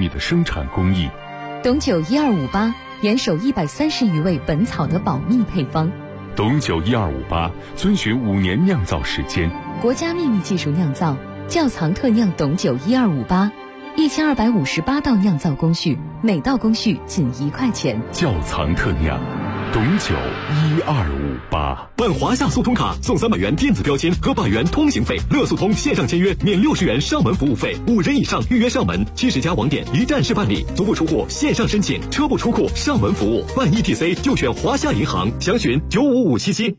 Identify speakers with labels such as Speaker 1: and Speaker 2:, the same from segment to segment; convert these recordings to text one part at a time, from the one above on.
Speaker 1: 的生产工艺。
Speaker 2: 董酒1258严守130余味本草的保密配方。
Speaker 1: 董酒1258遵循5年酿造时间，
Speaker 2: 国家秘密技术酿造，窖藏特酿董酒1258，1258道酿造工序，每道工序仅1块钱。
Speaker 1: 窖藏特酿，董酒1258。
Speaker 3: 办华夏速通卡送300元电子标签和100元通行费，乐速通线上签约免60元上门服务费，5人以上预约上门，70家网点一站式办理，足不出户线上申请，车不出库上门服务，办 ETC 就选华夏银行，详询95577。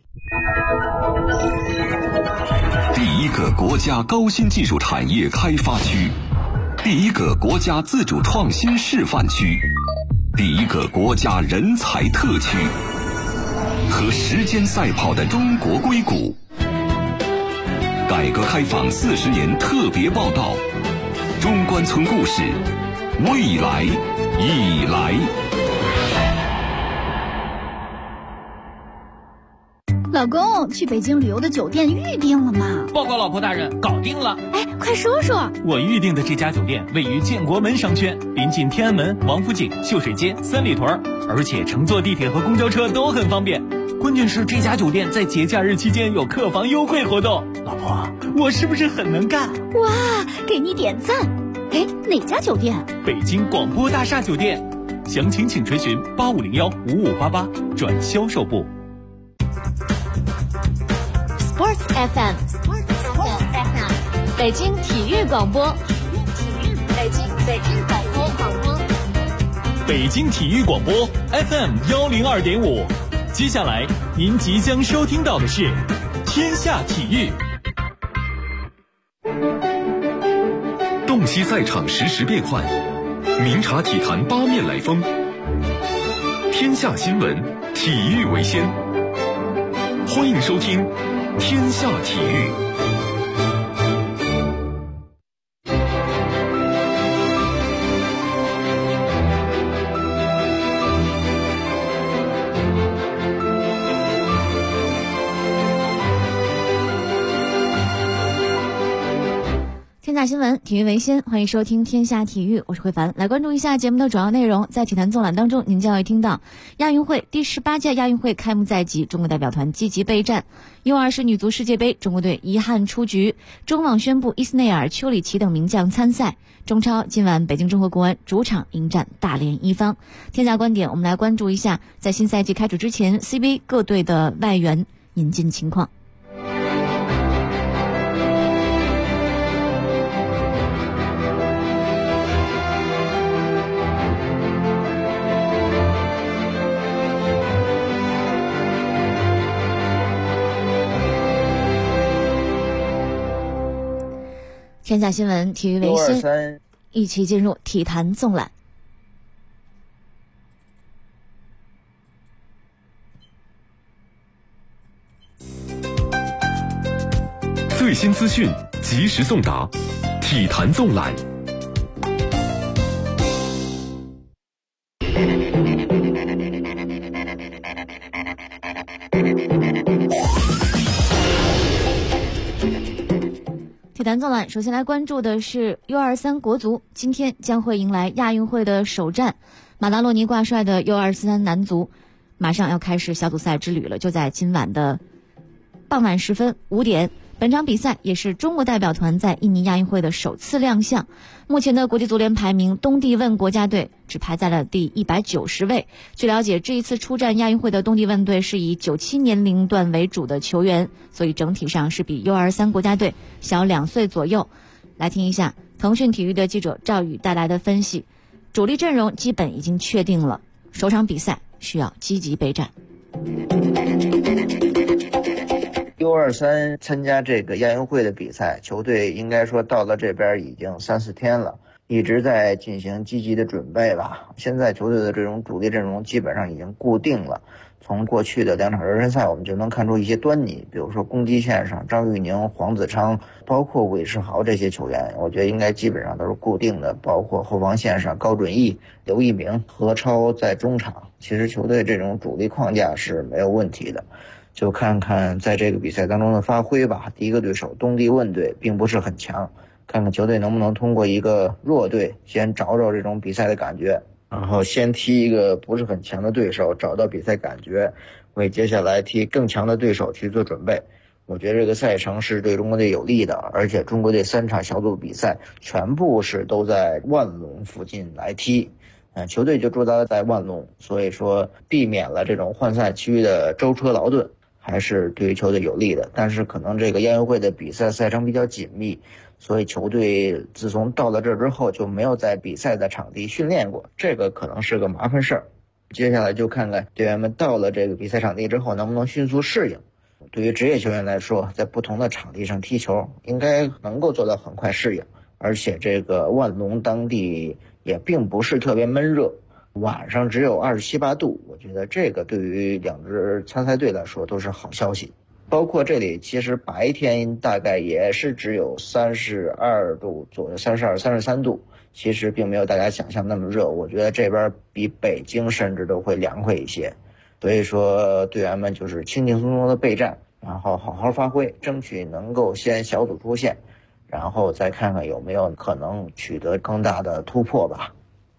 Speaker 4: 第一个国家高新技术产业开发区，第一个国家自主创新示范区，第一个国家人才特区，和时间赛跑的中国硅谷。改革开放40年特别报道，中关村故事，未来已来。
Speaker 5: 老公，去北京旅游的酒店预定了吗？
Speaker 6: 报告老婆大人，搞定了。
Speaker 5: 哎，快说说。
Speaker 6: 我预定的这家酒店位于建国门商圈，临近天安门、王府井、秀水街、三里屯，而且乘坐地铁和公交车都很方便。关键是这家酒店在节假日期间有客房优惠活动。老婆，我是不是很能干？
Speaker 5: 哇，给你点赞。哎，哪家酒店？
Speaker 6: 北京广播大厦酒店。详情请垂询8501-5588转销售部。
Speaker 7: Sports FM， 北京体育广播，北京广播，
Speaker 6: 北京体育广播 FM102.5。接下来您即将收听到的是天下体育。
Speaker 3: 洞悉赛场实时变幻，明察体坛八面来风。天下新闻，体育为先。欢迎收听天下体育。
Speaker 7: 天下新闻，体育为先，欢迎收听天下体育，我是慧凡。来关注一下节目的主要内容。在体坛纵览当中，您将会听到亚运会第18届亚运会开幕在即，中国代表团积极备战。U20女足世界杯，中国队遗憾出局。中网宣布伊斯内尔、邱里奇等名将参赛。中超今晚北京中赫国安主场迎战大连一方。天下观点，我们来关注一下在新赛季开始之前 CBA 各队的外援引进情况。天下新闻，体育为先，一起进入体坛纵览。
Speaker 3: 最新资讯及时送达，体坛纵览。
Speaker 7: 体坛纵览，首先来关注的是 U23 国足，今天将会迎来亚运会的首战。马达洛尼挂帅的 U23 男足马上要开始小组赛之旅了，就在今晚的傍晚时分5点。本场比赛也是中国代表团在印尼亚运会的首次亮相。目前的国际足联排名，东帝汶国家队只排在了第190位。据了解，这一次出战亚运会的东帝汶队是以97年龄段为主的球员，所以整体上是比 U23 国家队小2岁左右。来听一下腾讯体育的记者赵宇带来的分析。主力阵容基本已经确定了，首场比赛需要积极备战。
Speaker 8: U23 参加这个亚运会的比赛，球队应该说到了这边已经3-4天了，一直在进行积极的准备吧。现在球队的这种主力阵容基本上已经固定了，从过去的2场热身赛我们就能看出一些端倪，比如说攻击线上张玉宁、黄子昌，包括韦世豪这些球员，我觉得应该基本上都是固定的，包括后防线上高准翼、刘一鸣、何超在中场，其实球队这种主力框架是没有问题的。就看看在这个比赛当中的发挥吧。第一个对手东帝汶队并不是很强， 看看球队能不能通过一个弱队先找找这种比赛的感觉，然后先踢一个不是很强的对手，找到比赛感觉，为接下来踢更强的对手去做准备。我觉得这个赛程是对中国队有利的，而且中国队3场小组比赛全部是都在万隆附近来踢，球队就驻扎在万隆，所以说避免了这种换赛区的舟车劳顿，还是对于球队有利的。但是可能这个亚运会的比赛赛程比较紧密，所以球队自从到了这之后就没有在比赛的场地训练过，这个可能是个麻烦事儿。接下来就看看队员们到了这个比赛场地之后能不能迅速适应。对于职业球员来说，在不同的场地上踢球应该能够做到很快适应，而且这个万隆当地也并不是特别闷热，晚上只有27、8度，我觉得这个对于2支参赛队来说都是好消息。包括这里其实白天大概也是只有32度左右，32、33度，其实并没有大家想象那么热，我觉得这边比北京甚至都会凉快一些。所以说队员们就是轻轻松松的备战，然后好好发挥，争取能够先小组出线，然后再看看有没有可能取得更大的突破吧。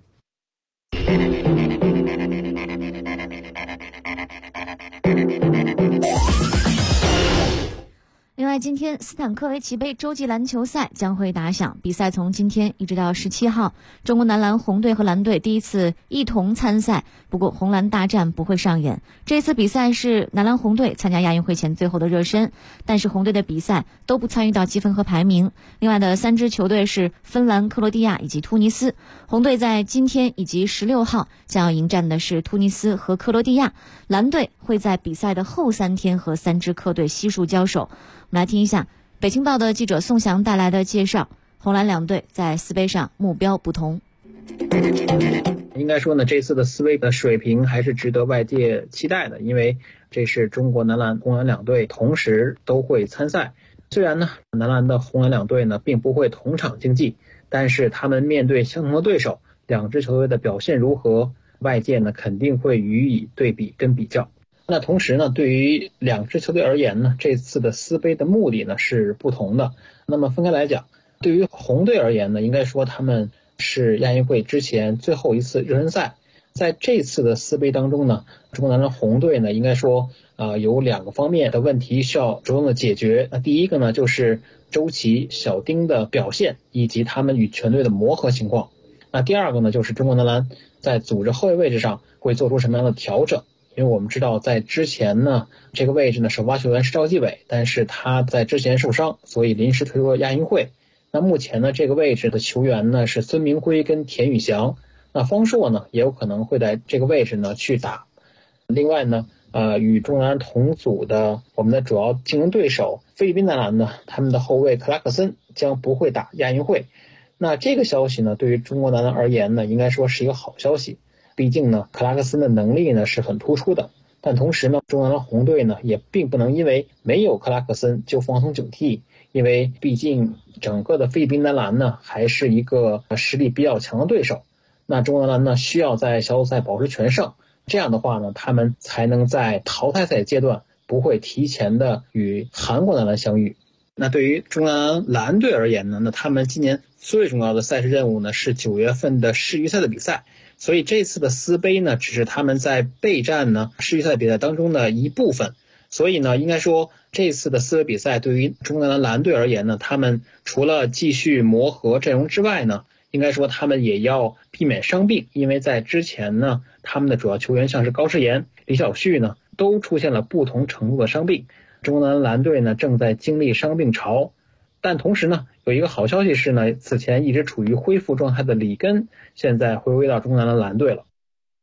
Speaker 7: 另外，今天斯坦科维奇杯洲际篮球赛将会打响，比赛从今天一直到17号。中国男篮红队和蓝队第一次一同参赛，不过红蓝大战不会上演。这次比赛是男篮红队参加亚运会前最后的热身，但是红队的比赛都不参与到积分和排名。另外的3支球队是芬兰、克罗地亚以及突尼斯。红队在今天以及16号将要迎战的是突尼斯和克罗地亚，蓝队会在比赛的后3天和3支客队悉数交手。我们来听一下北青报的记者宋翔带来的介绍，红蓝2队在四杯上目标不同。
Speaker 9: 应该说呢，这次的四杯的水平还是值得外界期待的，因为这是中国男篮、红蓝2队同时都会参赛。虽然呢，男篮的红蓝2队呢并不会同场竞技，但是他们面对相同的对手，2支球队的表现如何，外界呢肯定会予以对比跟比较。那同时呢，对于2支球队而言呢，这次的四杯的目的呢是不同的。那么分开来讲，对于红队而言呢，应该说他们是亚运会之前最后一次热身赛。在这次的四杯当中呢，中国男篮红队呢，应该说有2个方面的问题需要着重的解决。那第一个呢，就是周琦、小丁的表现以及他们与全队的磨合情况。那第二个呢，就是中国男篮在组织后卫位置上会做出什么样的调整。因为我们知道在之前呢，这个位置呢首发球员是赵继伟，但是他在之前受伤，所以临时退出了亚运会。那目前呢，这个位置的球员呢是孙铭徽跟田宇翔，那方硕呢也有可能会在这个位置呢去打。另外呢，与中国男篮同组的我们的主要竞争对手菲律宾男篮呢，他们的后卫克拉克森将不会打亚运会。那这个消息呢，对于中国男篮而言呢，应该说是一个好消息。毕竟呢，克拉克森的能力呢是很突出的，但同时呢，中国男篮红队呢也并不能因为没有克拉克森就放松警惕，因为毕竟整个的菲律宾男篮呢还是一个实力比较强的对手。那中国男篮呢需要在小组赛保持全胜，这样的话呢，他们才能在淘汰赛阶段不会提前的与韩国男篮相遇。那对于中国男篮蓝队而言呢，那他们今年最重要的赛事任务呢是9月份的世预赛的比赛。所以这次的四杯呢，只是他们在备战呢世预赛比赛当中的一部分。所以呢，应该说这次的四杯比赛对于中国男篮蓝队而言呢，他们除了继续磨合阵容之外呢，应该说他们也要避免伤病，因为在之前呢，他们的主要球员像是高诗岩、李晓旭呢，都出现了不同程度的伤病。中国男篮蓝队呢，正在经历伤病潮。但同时呢，有一个好消息是呢，此前一直处于恢复状态的里根，现在回归到中国男篮蓝队了。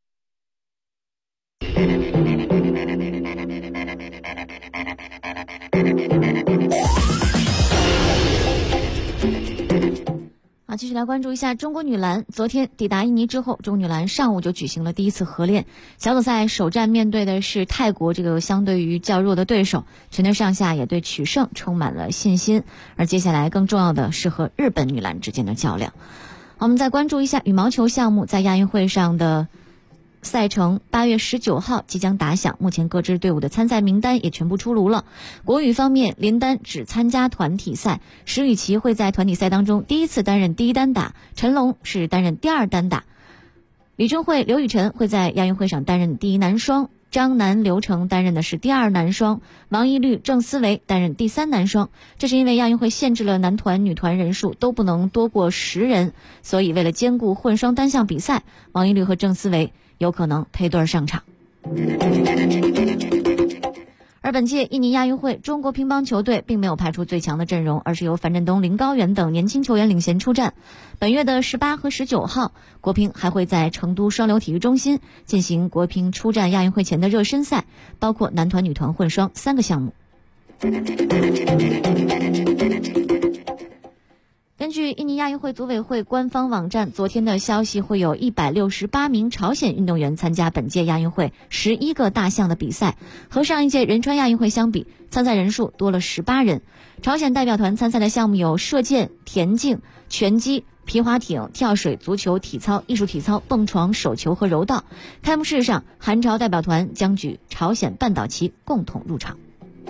Speaker 7: 好，继续来关注一下中国女篮。昨天抵达印尼之后，中国女篮上午就举行了第一次合练。小组赛首战面对的是泰国这个相对于较弱的对手，全队上下也对取胜充满了信心。而接下来更重要的是和日本女篮之间的较量。好，我们再关注一下羽毛球项目在亚运会上的赛程8月19号即将打响，目前各支队伍的参赛名单也全部出炉了。国羽方面，林丹只参加团体赛，石宇奇会在团体赛当中第一次担任第一单打，陈龙是担任第二单打。李俊慧、刘雨辰会在亚运会上担任第一男双，张楠、刘成担任的是第二男双，王懿律、郑思维担任第三男双。这是因为亚运会限制了男团、女团人数都不能多过10人，所以为了兼顾混双单项比赛，王懿律和郑思维有可能配对上场。而本届印尼亚运会，中国乒乓球队并没有派出最强的阵容，而是由樊振东、林高远等年轻球员领衔出战。本月的18和19号，国乒还会在成都双流体育中心进行国乒出战亚运会前的热身赛，包括男团、女团、混双3个项目。根据印尼亚运会组委会官方网站昨天的消息，会有168名朝鲜运动员参加本届亚运会11个大项的比赛，和上一届仁川亚运会相比，参赛人数多了18人。朝鲜代表团参赛的项目有射箭、田径、拳击、皮划艇、跳水、足球、体操、艺术体操、蹦床、手球和柔道。开幕式上，韩朝代表团将举朝鲜半岛旗共同入场。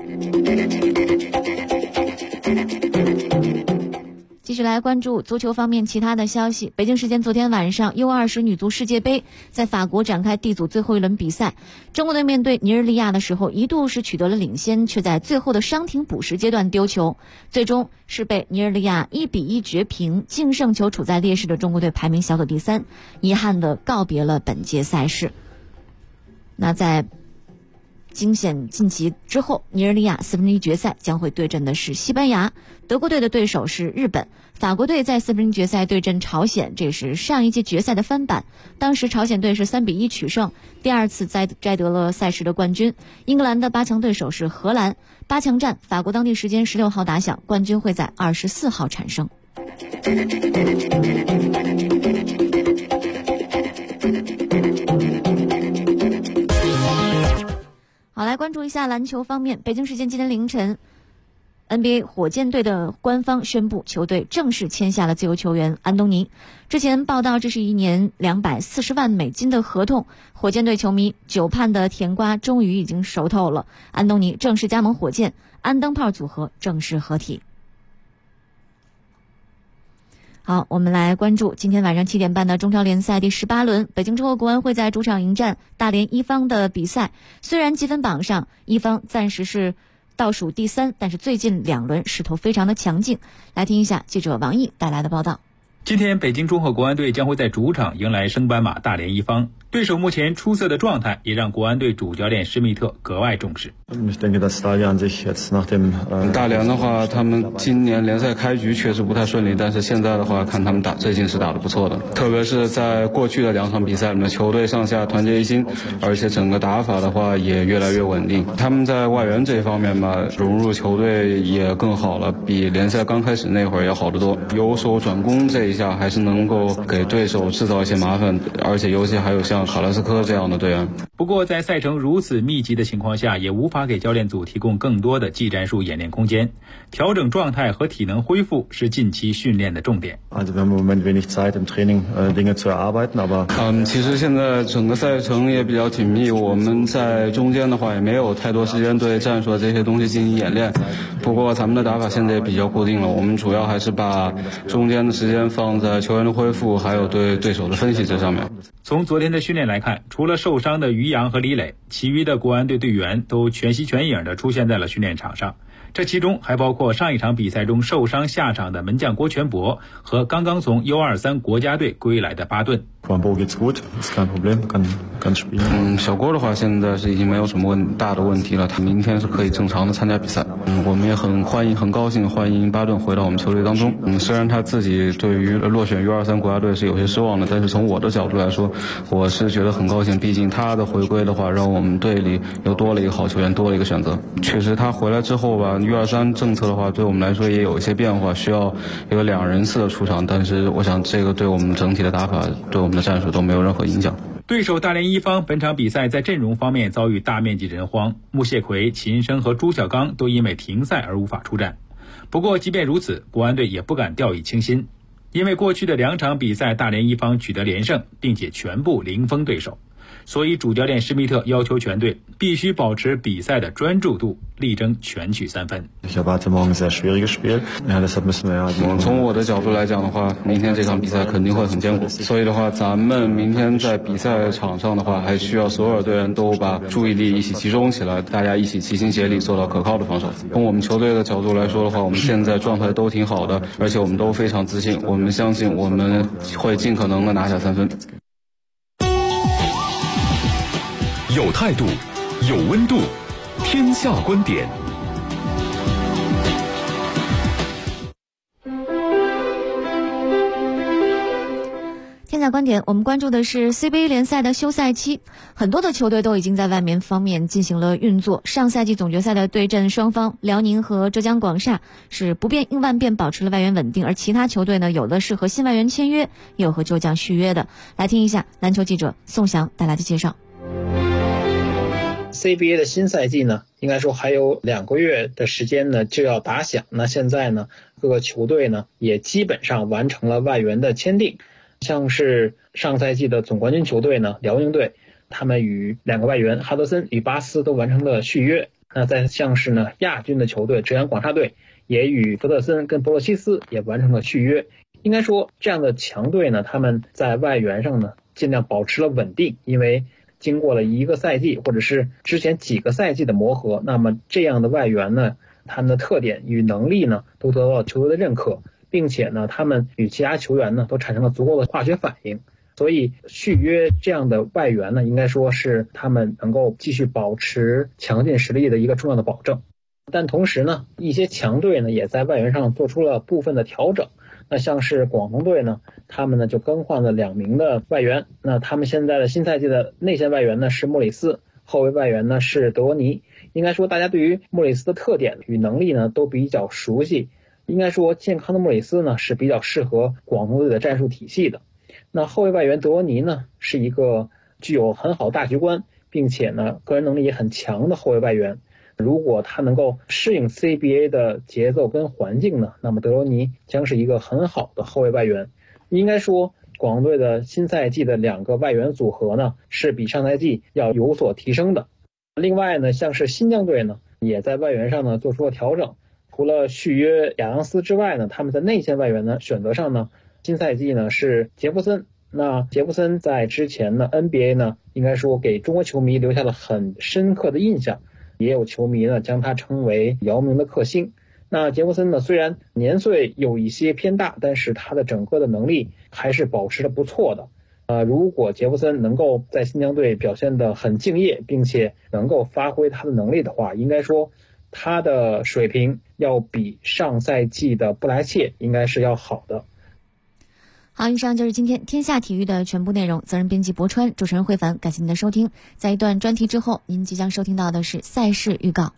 Speaker 7: 继续来关注足球方面其他的消息。北京时间昨天晚上 U20 女足世界杯在法国展开 D 组最后一轮比赛，中国队面对尼日利亚的时候一度是取得了领先，却在最后的伤停补时阶段丢球，最终是被尼日利亚1比1绝平，净胜球处在劣势的中国队排名小组第3，遗憾地告别了本届赛事。那在惊险晋级之后，尼日利亚1/4决赛将会对阵的是西班牙，德国队的对手是日本，法国队在1/4决赛对阵朝鲜，这是上一届决赛的翻版，当时朝鲜队是3比1取胜，第2次摘得了赛事的冠军。英格兰的8强对手是荷兰，8强战法国当地时间16号打响，冠军会在24号产生。好，来关注一下篮球方面。北京时间今天凌晨， NBA 火箭队的官方宣布，球队正式签下了自由球员安东尼。之前报道这是1年240万美金的合同，火箭队球迷久盼的甜瓜终于已经熟透了，安东尼正式加盟火箭，安灯泡组合正式合体。好，我们来关注今天晚上7点半的中超联赛第18轮，北京之后国安会在主场迎战大连一方的比赛。虽然积分榜上一方暂时是倒数第3，但是最近2轮势头非常的强劲。来听一下记者王毅带来的报道。
Speaker 10: 今天北京中赫国安队将会在主场迎来升班马大连一方，对手目前出色的状态也让国安队主教练施密特格外重视。
Speaker 11: 大连的话，他们今年联赛开局确实不太顺利，但是现在的话看他们最近是打得不错的，特别是在过去的2场比赛里面，球队上下团结一心，而且整个打法的话也越来越稳定。他们在外援这一方面嘛，融入球队也更好了，比联赛刚开始那会儿要好得多。由守转攻这一下还是能够给对手制造一些麻烦，而且尤其还有像卡拉斯科这样的队员。
Speaker 10: 不过在赛程如此密集的情况下，也无法给教练组提供更多的技战术演练空间，调整状态和体能恢复是近期训练的重点。
Speaker 11: 其实现在整个赛程也比较紧密，我们在中间的话也没有太多时间对战术这些东西进行演练。不过咱们的打法现在也比较固定了，我们主要还是把中间的时间放在球员的恢复还有对对手的分析这上面。
Speaker 10: 从昨天的训练来看，除了受伤的于洋和李磊，其余的国安队队员都全息全影地出现在了训练场上。这其中还包括上一场比赛中受伤下场的门将郭全博和刚刚从 U23 国家队归来的巴顿。
Speaker 11: 小郭的话现在是已经没有什么大的问题了，他明天是可以正常的参加比赛。我们也很高兴欢迎巴顿回到我们球队当中。虽然他自己对于落选 U23 国家队是有些失望的，但是从我的角度来说，我是觉得很高兴，毕竟他的回归的话让我们队里又多了一个好球员，多了一个选择。确实他回来之后吧，U23 政策的话对我们来说也有一些变化，需要一个2人次的出场，但是我想这个对我们整体的打法对我们的战术都没有任何影响。
Speaker 10: 对手大连一方本场比赛在阵容方面遭遇大面积人荒，穆谢奎、秦升和朱小刚都因为停赛而无法出战。不过即便如此，国安队也不敢掉以轻心，因为过去的2场比赛大连一方取得连胜，并且全部零封对手。 所以主教练施密特要求全队必须保持比赛的专注度，力争全取3分。
Speaker 11: 从我的角度来讲的话，明天这场比赛肯定会很艰苦，所以的话，咱们明天在比赛场上的话，还需要所有队员都把注意力一起集中起来，大家一起齐心协力做到可靠的防守。从我们球队的角度来说的话，我们现在状态都挺好的，而且我们都非常自信，我们相信我们会尽可能的拿下3分。
Speaker 1: 有态度，有温度，天下观点。
Speaker 7: 天下观点，我们关注的是 CBA 联赛的休赛期，很多的球队都已经在外援方面进行了运作。上赛季总决赛的对阵双方，辽宁和浙江广厦是不变应万变，保持了外援稳定，而其他球队呢，有的是和新外援签约，也有和旧将续约的。来听一下篮球记者宋翔带来的介绍。
Speaker 9: CBA 的新赛季呢，应该说还有2个月的时间呢就要打响。那现在呢，各个球队呢也基本上完成了外援的签订。像是上赛季的总冠军球队呢，辽宁队，他们与2个外援哈德森与巴斯都完成了续约。那再像是呢亚军的球队浙江广厦队，也与弗特森跟博洛西斯也完成了续约。应该说这样的强队呢，他们在外援上呢尽量保持了稳定，因为经过了1个赛季或者是之前几个赛季的磨合，那么这样的外援呢，他们的特点与能力呢都得到球队的认可，并且呢他们与其他球员呢都产生了足够的化学反应，所以续约这样的外援呢，应该说是他们能够继续保持强劲实力的一个重要的保证。但同时呢，一些强队呢也在外援上做出了部分的调整。那像是广东队呢，他们呢就更换了2名的外援。那他们现在的新赛季的内线外援呢是莫里斯，后卫外援呢是德罗尼。应该说大家对于莫里斯的特点与能力呢都比较熟悉。应该说健康的莫里斯呢是比较适合广东队的战术体系的。那后卫外援德罗尼呢是一个具有很好大局观，并且呢个人能力也很强的后卫外援。如果他能够适应 CBA 的节奏跟环境呢，那么德罗尼将是一个很好的后卫外援。应该说广东队的新赛季的2个外援组合呢是比上赛季要有所提升的。另外呢，像是新疆队呢也在外援上呢做出了调整，除了续约亚当斯之外呢，他们在内线外援呢选择上呢，新赛季呢是杰弗森。那杰弗森在之前呢 NBA 呢应该说给中国球迷留下了很深刻的印象，也有球迷呢将他称为姚明的克星。那杰弗森呢虽然年岁有一些偏大，但是他的整个的能力还是保持得不错的。如果杰弗森能够在新疆队表现得很敬业，并且能够发挥他的能力的话，应该说他的水平要比上赛季的布莱切应该是要好的。
Speaker 7: 好，以上就是今天天下体育的全部内容。责任编辑博川，主持人慧凡，感谢您的收听。在一段专题之后，您即将收听到的是赛事预告。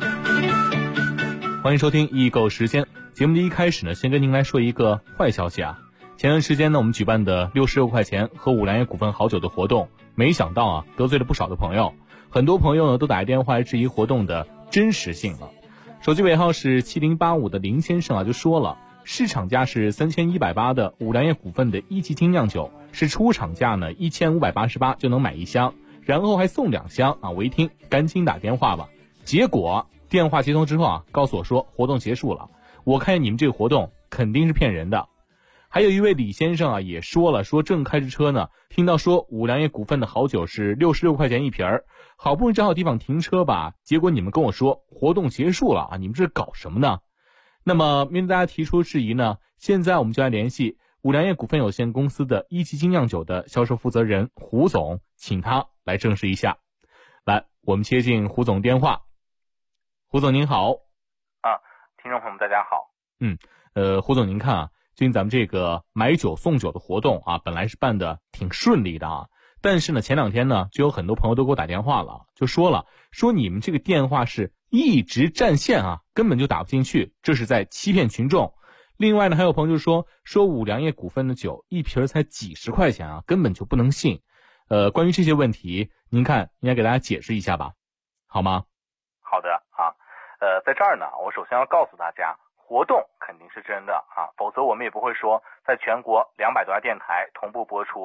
Speaker 6: 欢迎收听易购时间。节目的一开始呢，先跟您来说一个坏消息啊。前段时间呢，我们举办的66块钱喝五粮液股份好酒的活动，没想到啊，得罪了不少的朋友。很多朋友呢，都打电话来质疑活动的真实性了。手机尾号是7085的林先生啊，就说了，市场价是3180的五粮液股份的1级精酿酒，是出厂价呢1588就能买1箱，然后还送2箱啊！我一听，赶紧打电话吧。结果电话接通之后啊，告诉我说活动结束了。我看你们这个活动肯定是骗人的。还有一位李先生啊，也说了，说正开着车呢，听到说五粮液股份的好酒是66块钱一瓶儿，好不容易找好地方停车吧，结果你们跟我说活动结束了啊！你们这是搞什么呢？那么面对大家提出质疑呢，现在我们就来联系五粮液股份有限公司的1级精酿酒的销售负责人胡总，请他来证实一下。来，我们接进胡总电话。胡总您好。
Speaker 12: 听众朋友们大家好。
Speaker 6: 胡总您看啊，最近咱们这个买酒送酒的活动啊，本来是办的挺顺利的啊，但是呢前2天呢，就有很多朋友都给我打电话了，就说你们这个电话是一直占线啊，根本就打不进去，这是在欺骗群众。另外呢，还有朋友就说五粮液股份的酒一瓶才几十块钱啊，根本就不能信。关于这些问题，您看应该给大家解释一下吧，好吗？
Speaker 12: 好的啊，在这儿呢，我首先要告诉大家，活动肯定是真的啊，否则我们也不会说在全国200多家电台同步播出。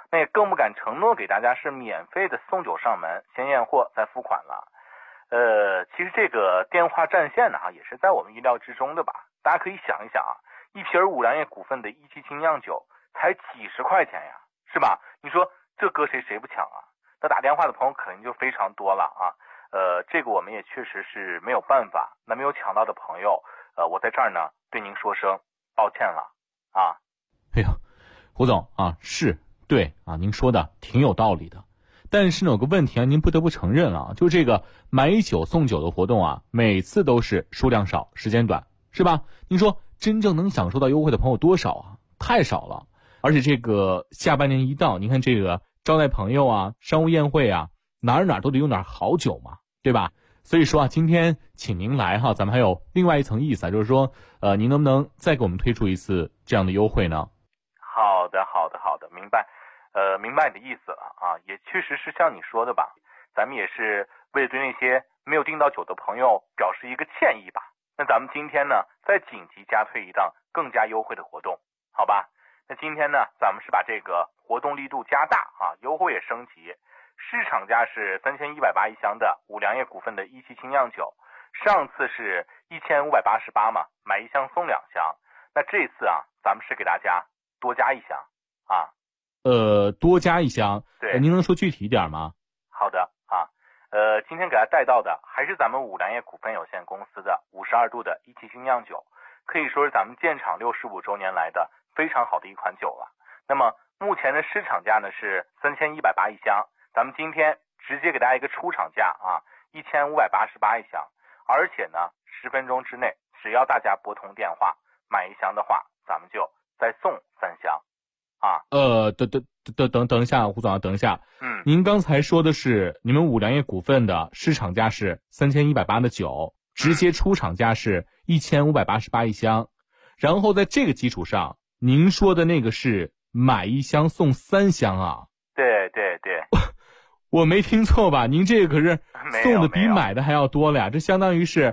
Speaker 12: 那也更不敢承诺给大家是免费的送酒上门，先验货再付款了。其实这个电话占线呢也是在我们意料之中的吧。大家可以想一想啊，一瓶五粮液股份的17精酿酒才几十块钱呀，是吧？你说这搁谁不抢啊？那打电话的朋友肯定就非常多了啊。这个我们也确实是没有办法。那没有抢到的朋友，我在这儿呢对您说声抱歉了啊。
Speaker 13: 哎呀，胡总啊，是对啊，您说的挺有道理的。但是呢，有个问题啊，您不得不承认了，就这个买酒送酒的活动啊，每次都是数量少，时间短，是吧？您说真正能享受到优惠的朋友多少啊？太少了。而且这个下半年一到，您看这个招待朋友啊，商务宴会啊，哪都得用点好酒嘛，对吧？所以说啊，今天请您来哈，咱们还有另外一层意思啊，就是说，您能不能再给我们推出一次这样的优惠呢？
Speaker 12: 好的，明白。明白你的意思了啊，也确实是像你说的吧，咱们也是为了对那些没有订到酒的朋友表示一个歉意吧。那咱们今天呢，再紧急加推一档更加优惠的活动，好吧？那今天呢，咱们是把这个活动力度加大啊，优惠也升级。市场价是3180一箱的五粮液股份的17精酿酒，上次是1588嘛，买一箱送2箱。那这次啊，咱们是给大家多加一箱啊。
Speaker 13: 多加一箱，
Speaker 12: 对，
Speaker 13: 您能说具体一点吗？
Speaker 12: 好的啊，今天给大家带到的还是咱们五粮液股份有限公司的52度的17精酿酒，可以说是咱们建厂65周年来的非常好的一款酒了。那么目前的市场价呢是3180一箱，咱们今天直接给大家一个出厂价啊，1588一箱，而且呢10分钟之内，只要大家拨通电话买一箱的话，咱们就再送3箱。啊，
Speaker 13: 等一下，胡总，等一下。您刚才说的是你们五粮液股份的市场价是3180的酒，直接出厂价是1588一箱，然后在这个基础上，您说的那个是买一箱送3箱啊？
Speaker 12: 对，
Speaker 13: 我没听错吧？您这个可是送的比买的还要多了呀，这相当于是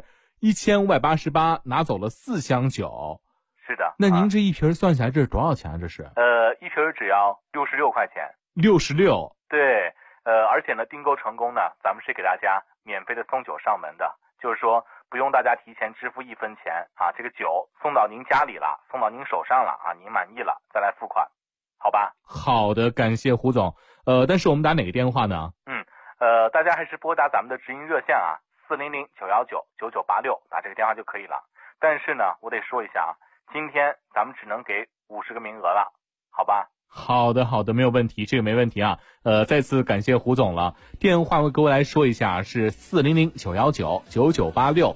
Speaker 13: 1588拿走了4箱酒。
Speaker 12: 是的，
Speaker 13: 那您这一瓶算下来这是多少钱啊？这是
Speaker 12: 一瓶只要66块钱。
Speaker 13: 66。
Speaker 12: 对，而且呢，订购成功呢，咱们是给大家免费的送酒上门的，就是说不用大家提前支付1分钱啊，这个酒送到您家里了，送到您手上了啊，您满意了再来付款，好吧？
Speaker 13: 好的，感谢胡总。但是我们打哪个电话呢？
Speaker 12: 大家还是拨打咱们的直营热线啊，400-919-9986，打这个电话就可以了。但是呢，我得说一下啊，今天咱们只能给50个名额了，好吧？
Speaker 13: 好的，没有问题，这个没问题啊。再次感谢胡总了。电话我各位来说一下，是400-919-9986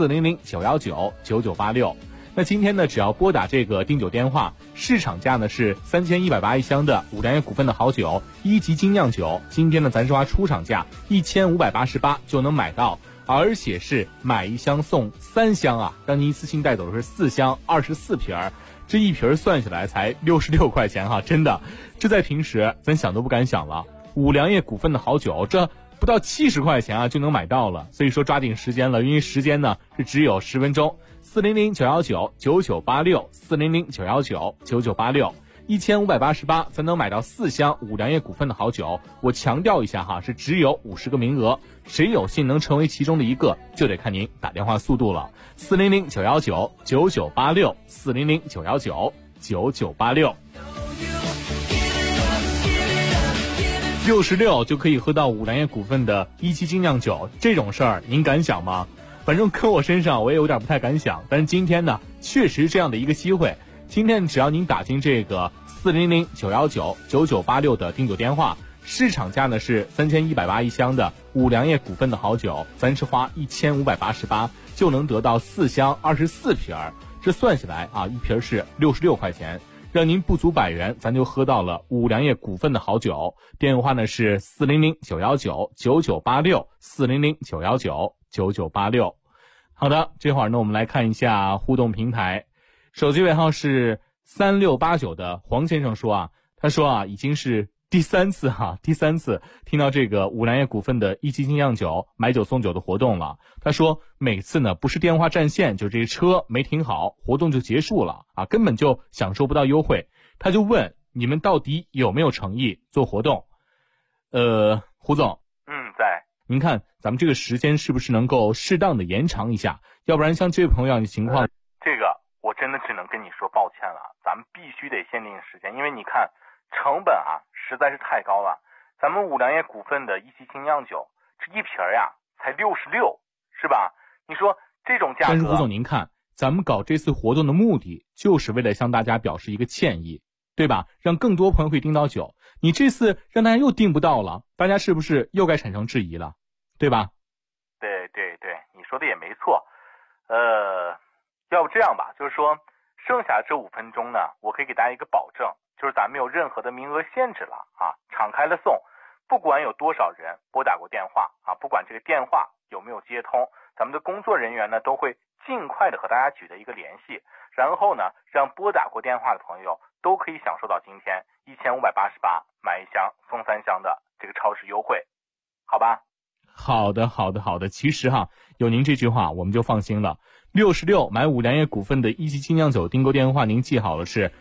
Speaker 13: 400-919-9986。那今天呢，只要拨打这个订酒电话，市场价呢是3180一箱的五粮液股份的好酒1级精酿酒，今天呢咱是花出厂价1588就能买到，而且是买一箱送3箱啊，让您一次性带走的是4箱24瓶，这一瓶算下来才66块钱哈，真的，这在平时咱想都不敢想了。五粮液股份的好酒，这不到70块钱啊就能买到了，所以说抓紧时间了，因为时间呢是只有10分钟。400-919-9986 400-919-9986 1588才能买到4箱五粮液股份的好酒。我强调一下哈，是只有50个名额，谁有幸能成为其中的一个，就得看您打电话速度了。400-919-9986 400-919-9986 66就可以喝到五粮液股份的1期精酿酒，这种事儿您敢想吗？反正搁我身上我也有点不太敢想，但是今天呢确实这样的一个机会，今天只要您打进这个400-919-9986的订酒电话，市场价呢是3180一箱的五粮液股份的好酒，咱是花1588就能得到4箱24瓶，这算下来啊，一瓶是66块钱，让您不足100元，咱就喝到了五粮液股份的好酒。电话呢是400-919-9986 400-919-9986。好的，这会儿呢我们来看一下互动平台，手机尾号是3689的黄先生说啊，他说啊已经是第三次听到这个五粮液股份的1期精酿酒买酒送酒的活动了。他说每次呢不是电话占线，就这车没停好，活动就结束了啊，根本就享受不到优惠。他就问你们到底有没有诚意做活动？胡总，
Speaker 12: 在。
Speaker 13: 您看咱们这个时间是不是能够适当的延长一下？要不然像这位朋友的情况，
Speaker 12: 这个我真的只能跟你说抱歉了，咱们必须得限定时间，因为你看成本啊实在是太高了。咱们五粮液股份的一期精酿酒，这一瓶呀才66，是吧？你说这种价格。
Speaker 13: 但是胡总您看，咱们搞这次活动的目的就是为了向大家表示一个歉意，对吧？让更多朋友可以订到酒。你这次让大家又订不到了，大家是不是又该产生质疑了，对吧？
Speaker 12: 对，你说的也没错。要不这样吧，就是说剩下这5分钟呢，我可以给大家一个保证，就是咱没有任何的名额限制了啊，敞开了送，不管有多少人拨打过电话啊，不管这个电话有没有接通，咱们的工作人员呢都会尽快的和大家取得一个联系，然后呢让拨打过电话的朋友都可以享受到今天1588买1箱送3箱的这个超市优惠，好吧？
Speaker 13: 好的。其实有您这句话我们就放心了。66买五粮液股份的一级精酿酒订购电话您记好了，是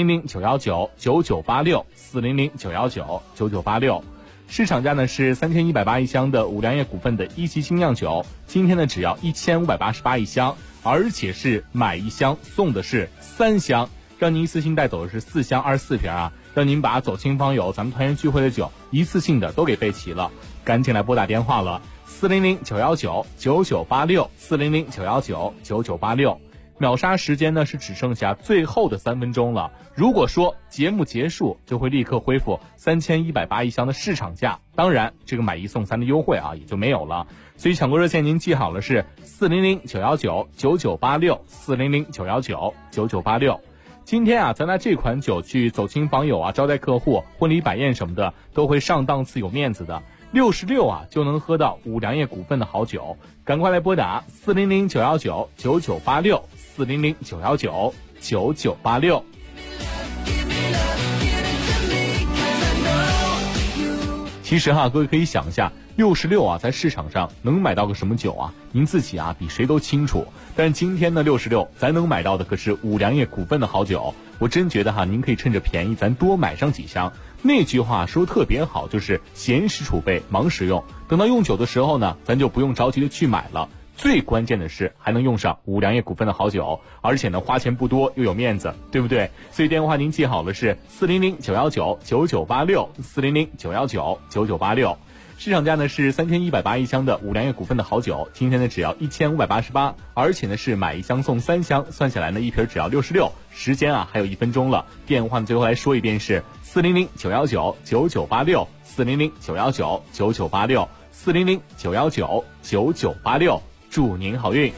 Speaker 13: 400-919-9986，400-919-9986。市场价呢是3180一箱的五粮液股份的一级精酿酒，今天呢只要1588一箱，而且是买1箱送的是3箱，让您一次性带走的是4箱24瓶啊，让您把走亲访友咱们团圆聚会的酒一次性的都给备齐了。赶紧来拨打电话了，400-919-9986，400-919-9986。秒杀时间呢是只剩下最后的3分钟了，如果说节目结束就会立刻恢复3180一箱的市场价，当然这个买1送3的优惠也就没有了。所以抢购热线您记好了，是400-919-9986，400-919-9986。今天咱拿这款酒去走亲访友招待客户、婚礼摆宴什么的都会上档次有面子的。66就能喝到五粮液股份的好酒，赶快来拨打400-919-9986，400-919-9986。其实各位可以想一下，66在市场上能买到个什么酒啊？您自己比谁都清楚。但今天呢，66咱能买到的可是五粮液股份的好酒。我真觉得您可以趁着便宜，咱多买上几箱。那句话说特别好，就是闲时储备，忙时用。等到用酒的时候呢，咱就不用着急的去买了。最关键的是还能用上五粮液股份的好酒，而且呢花钱不多又有面子，对不对？所以电话您记好了，是400-919-9986，400-919-9986。市场价呢是3180一箱的五粮液股份的好酒，今天呢只要1588，而且呢是买1箱送3箱，算下来呢一瓶只要66。时间还有1分钟了，电话呢最后来说一遍是400-919-9986，400-919-9986，400-919-9986。祝您好运。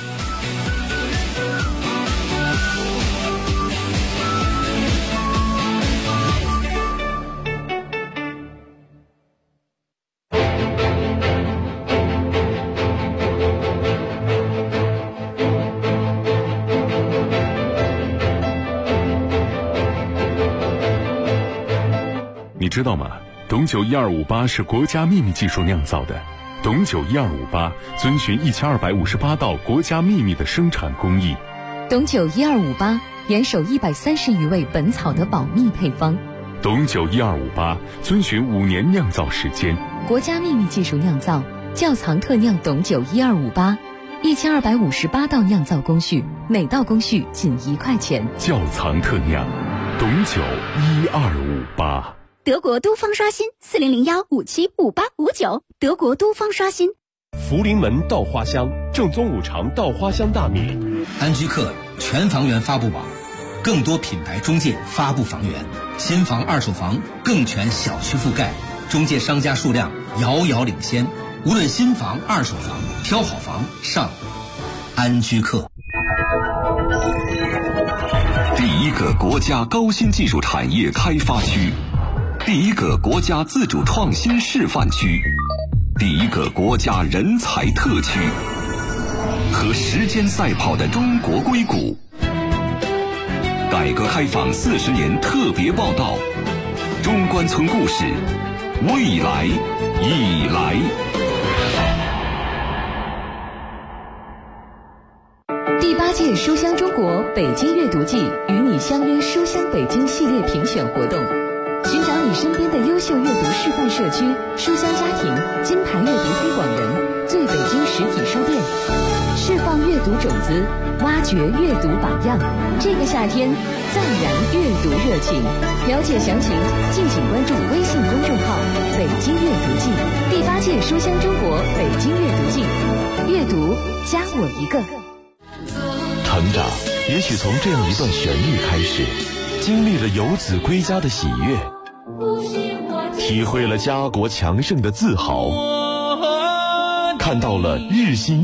Speaker 1: 你知道吗？董酒1258是国家秘密技术酿造的。董酒1258遵循1258道国家秘密的生产工艺。
Speaker 2: 董酒1258严守130余味本草的保密配方。
Speaker 1: 董酒1258遵循5年酿造时间，
Speaker 2: 国家秘密技术酿造，窖藏特酿董酒1258，1258道酿造工序，每道工序仅1块钱。
Speaker 1: 窖藏特酿，董酒1258。
Speaker 5: 德国都方刷新4001575859，德国都方刷新。
Speaker 14: 福临门稻花香，正宗五常稻花香大米。
Speaker 15: 安居客全房源发布网，更多品牌中介发布房源，新房二手房更全小区覆盖，中介商家数量遥遥领先。无论新房二手房，挑好房上安居客。
Speaker 4: 第一个国家高新技术产业开发区，第一个国家自主创新示范区，第一个国家人才特区，和时间赛跑的中国硅谷。改革开放40年特别报道，中关村故事，未来已来。
Speaker 2: 第8届书香中国北京阅读季与你你相约书香北京系列评选活动，寻找你身边的优秀阅读示范社区、书香家庭、金牌阅读推广人、最北京实体书店，释放阅读种子，挖掘阅读榜样。这个夏天，暂燃阅读热情。了解详情，敬请关注微信公众号“北京阅读季”，第8届书香中国北京阅读季，阅读加我一个。
Speaker 16: 成长也许从这样一段旋律开始，经历了游子归家的喜悦，体会了家国强盛的自豪，看到了日新